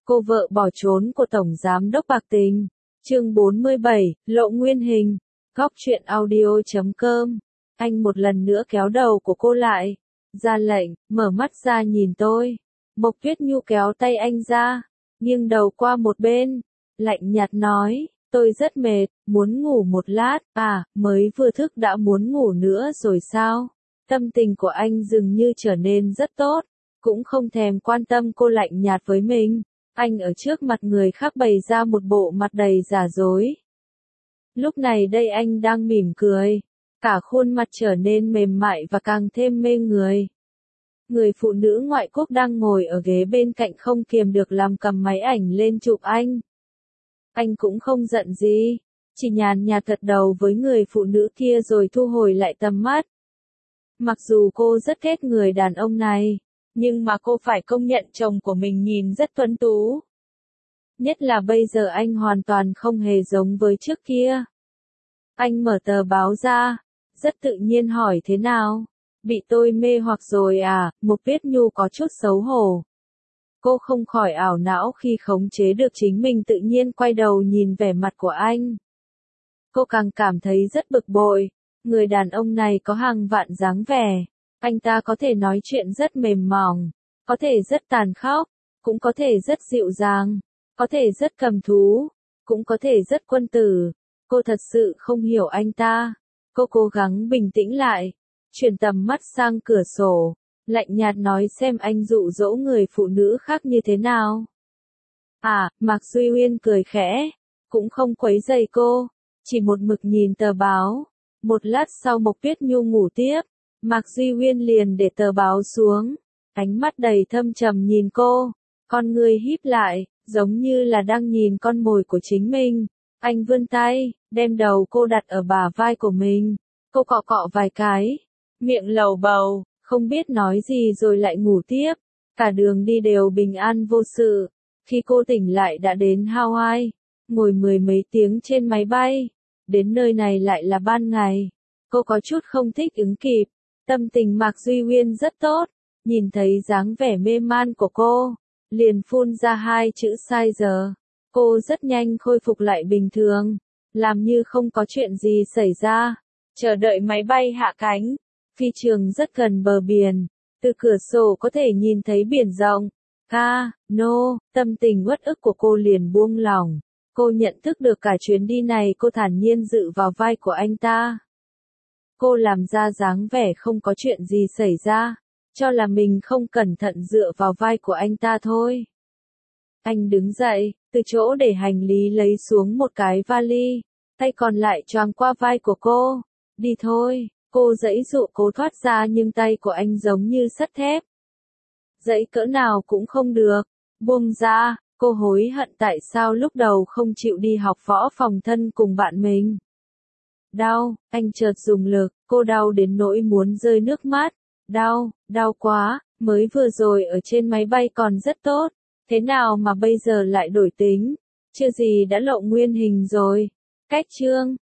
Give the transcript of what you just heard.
Cô vợ bỏ trốn của Tổng Giám đốc bạc tình. Chương 47, lộ nguyên hình. Góc truyện audio.com. Anh một lần nữa kéo đầu của cô lại. Ra lệnh, mở mắt ra nhìn tôi. Mộc Tuyết Nhu kéo tay anh ra, nghiêng đầu qua một bên. Lạnh nhạt nói, tôi rất mệt, muốn ngủ một lát. À, mới vừa thức đã muốn ngủ nữa rồi sao? Tâm tình của anh dường như trở nên rất tốt. Cũng không thèm quan tâm cô lạnh nhạt với mình. Anh ở trước mặt người khác bày ra một bộ mặt đầy giả dối. Lúc này đây anh đang mỉm cười. Cả khuôn mặt trở nên mềm mại và càng thêm mê người. Người phụ nữ ngoại quốc đang ngồi ở ghế bên cạnh không kiềm được làm cầm máy ảnh lên chụp anh. Anh cũng không giận gì, chỉ nhàn nhạt gật đầu với người phụ nữ kia rồi thu hồi lại tầm mắt. Mặc dù cô rất ghét người đàn ông này, nhưng mà cô phải công nhận chồng của mình nhìn rất tuấn tú. Nhất là bây giờ anh hoàn toàn không hề giống với trước kia. Anh mở tờ báo ra, rất tự nhiên hỏi thế nào? Bị tôi mê hoặc rồi à? Mộc Tuyết Nhu có chút xấu hổ. Cô không khỏi ảo não khi khống chế được chính mình, tự nhiên quay đầu nhìn vẻ mặt của anh. Cô càng cảm thấy rất bực bội. Người đàn ông này có hàng vạn dáng vẻ. Anh ta có thể nói chuyện rất mềm mỏng, có thể rất tàn khốc, cũng có thể rất dịu dàng, có thể rất cầm thú, cũng có thể rất quân tử. Cô thật sự không hiểu anh ta. Cô cố gắng bình tĩnh lại, chuyển tầm mắt sang cửa sổ, lạnh nhạt nói xem anh dụ dỗ người phụ nữ khác như thế nào. À, Mạc Duy Uyên cười khẽ, cũng không quấy rầy cô, chỉ một mực nhìn tờ báo. Một lát sau Mộc Tuyết Nhu ngủ tiếp, Mạc Duy Uyên liền để tờ báo xuống, ánh mắt đầy thâm trầm nhìn cô, con người híp lại, giống như là đang nhìn con mồi của chính mình. Anh vươn tay, đem đầu cô đặt ở bả vai của mình, cô cọ cọ vài cái, miệng lầu bầu, không biết nói gì rồi lại ngủ tiếp. Cả đường đi đều bình an vô sự. Khi cô tỉnh lại đã đến Hawaii, ngồi mười mấy tiếng trên máy bay, đến nơi này lại là ban ngày. Cô có chút không thích ứng kịp. Tâm tình Mạc Duy Uyên rất tốt, nhìn thấy dáng vẻ mê man của cô, liền phun ra hai chữ sai giờ. Cô rất nhanh khôi phục lại bình thường, làm như không có chuyện gì xảy ra, chờ đợi máy bay hạ cánh. Phi trường rất gần bờ biển, từ cửa sổ có thể nhìn thấy biển rộng. Tâm tình uất ức của cô liền buông lỏng. Cô nhận thức được cả chuyến đi này cô thản nhiên dựa vào vai của anh ta. Cô làm ra dáng vẻ không có chuyện gì xảy ra, cho là mình không cẩn thận dựa vào vai của anh ta thôi. Anh đứng dậy, từ chỗ để hành lý lấy xuống một cái vali, tay còn lại choàng qua vai của cô. Đi thôi, cô giãy giụa cố thoát ra nhưng tay của anh giống như sắt thép. Giãy cỡ nào cũng không được, buông ra, cô hối hận tại sao lúc đầu không chịu đi học võ phòng thân cùng bạn mình. Đau, anh chợt dùng lực, cô đau đến nỗi muốn rơi nước mắt. Đau quá, mới vừa rồi ở trên máy bay còn rất tốt, thế nào mà bây giờ lại đổi tính, chưa gì đã lộ nguyên hình rồi. Cách chương